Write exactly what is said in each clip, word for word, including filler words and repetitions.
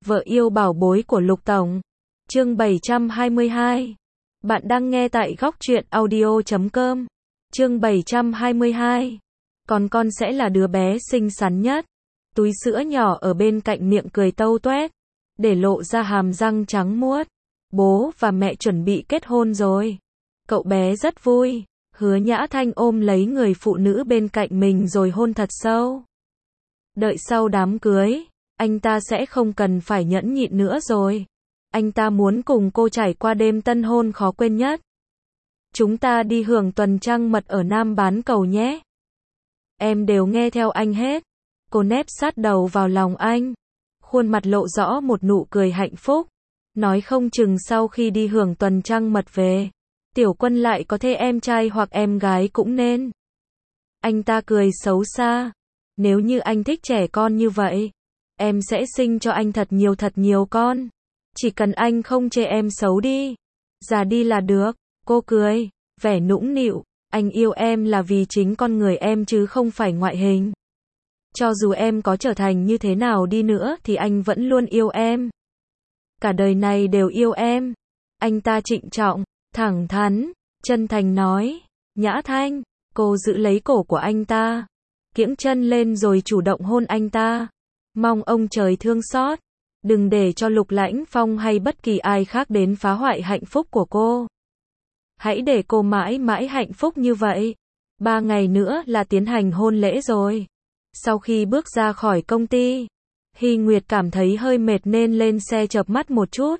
Vợ yêu bảo bối của Lục Tổng. Chương bảy trăm hai mươi hai. Bạn đang nghe tại góc truyện audio chấm com. Chương bảy trăm hai mươi hai. Còn con sẽ là đứa bé xinh xắn nhất. Túi sữa nhỏ ở bên cạnh miệng cười tâu toét, để lộ ra hàm răng trắng muốt. Bố và mẹ chuẩn bị kết hôn rồi. Cậu bé rất vui. Hứa Nhã Thanh ôm lấy người phụ nữ bên cạnh mình rồi hôn thật sâu. Đợi sau đám cưới, anh ta sẽ không cần phải nhẫn nhịn nữa rồi. Anh ta muốn cùng cô trải qua đêm tân hôn khó quên nhất. Chúng ta đi hưởng tuần trăng mật ở Nam Bán Cầu nhé. Em đều nghe theo anh hết. Cô nép sát đầu vào lòng anh, khuôn mặt lộ rõ một nụ cười hạnh phúc. Nói không chừng sau khi đi hưởng tuần trăng mật về, Tiểu Quân lại có thêm em trai hoặc em gái cũng nên. Anh ta cười xấu xa. Nếu như anh thích trẻ con như vậy, em sẽ sinh cho anh thật nhiều thật nhiều con. Chỉ cần anh không chê em xấu đi, già đi là được. Cô cười, vẻ nũng nịu. Anh yêu em là vì chính con người em chứ không phải ngoại hình. Cho dù em có trở thành như thế nào đi nữa thì anh vẫn luôn yêu em. Cả đời này đều yêu em. Anh ta trịnh trọng, thẳng thắn, chân thành nói. Nhã Thanh, cô giữ lấy cổ của anh ta, kiễng chân lên rồi chủ động hôn anh ta. Mong ông trời thương xót, đừng để cho Lục Lãnh Phong hay bất kỳ ai khác đến phá hoại hạnh phúc của cô. Hãy để cô mãi mãi hạnh phúc như vậy. Ba ngày nữa là tiến hành hôn lễ rồi. Sau khi bước ra khỏi công ty, Hy Nguyệt cảm thấy hơi mệt nên lên xe chợp mắt một chút.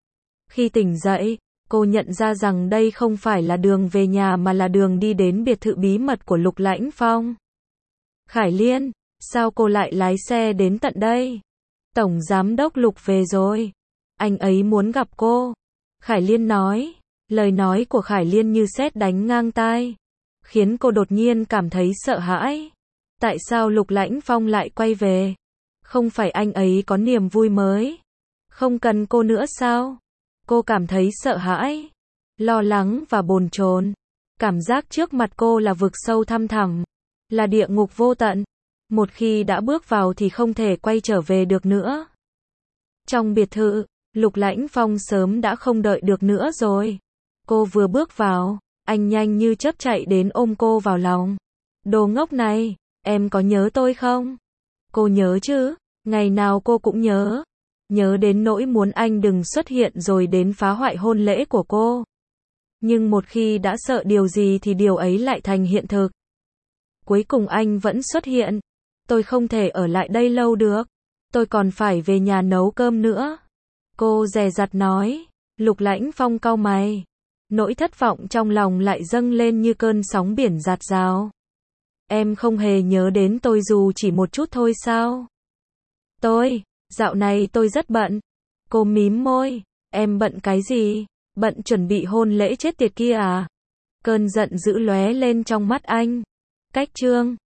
Khi tỉnh dậy, cô nhận ra rằng đây không phải là đường về nhà mà là đường đi đến biệt thự bí mật của Lục Lãnh Phong. Khải Liên, sao cô lại lái xe đến tận đây? Tổng giám đốc Lục về rồi. Anh ấy muốn gặp cô. Khải Liên nói. Lời nói của Khải Liên như sét đánh ngang tai, khiến cô đột nhiên cảm thấy sợ hãi. Tại sao Lục Lãnh Phong lại quay về? Không phải anh ấy có niềm vui mới? Không cần cô nữa sao? Cô cảm thấy sợ hãi, lo lắng và bồn chồn. Cảm giác trước mặt cô là vực sâu thăm thẳm, là địa ngục vô tận. Một khi đã bước vào thì không thể quay trở về được nữa. Trong biệt thự, Lục Lãnh Phong sớm đã không đợi được nữa rồi. Cô vừa bước vào, anh nhanh như chớp chạy đến ôm cô vào lòng. Đồ ngốc này, em có nhớ tôi không? Cô nhớ chứ, ngày nào cô cũng nhớ. Nhớ đến nỗi muốn anh đừng xuất hiện rồi đến phá hoại hôn lễ của cô. Nhưng một khi đã sợ điều gì thì điều ấy lại thành hiện thực. Cuối cùng anh vẫn xuất hiện. Tôi không thể ở lại đây lâu được. Tôi còn phải về nhà nấu cơm nữa. Cô dè dặt nói. Lục Lãnh Phong cau mày. Nỗi thất vọng trong lòng lại dâng lên như cơn sóng biển dạt dào. Em không hề nhớ đến tôi dù chỉ một chút thôi sao? Tôi, dạo này tôi rất bận. Cô mím môi. Em bận cái gì? Bận chuẩn bị hôn lễ chết tiệt kia à? Cơn giận dữ lóe lên trong mắt anh. Cách chương.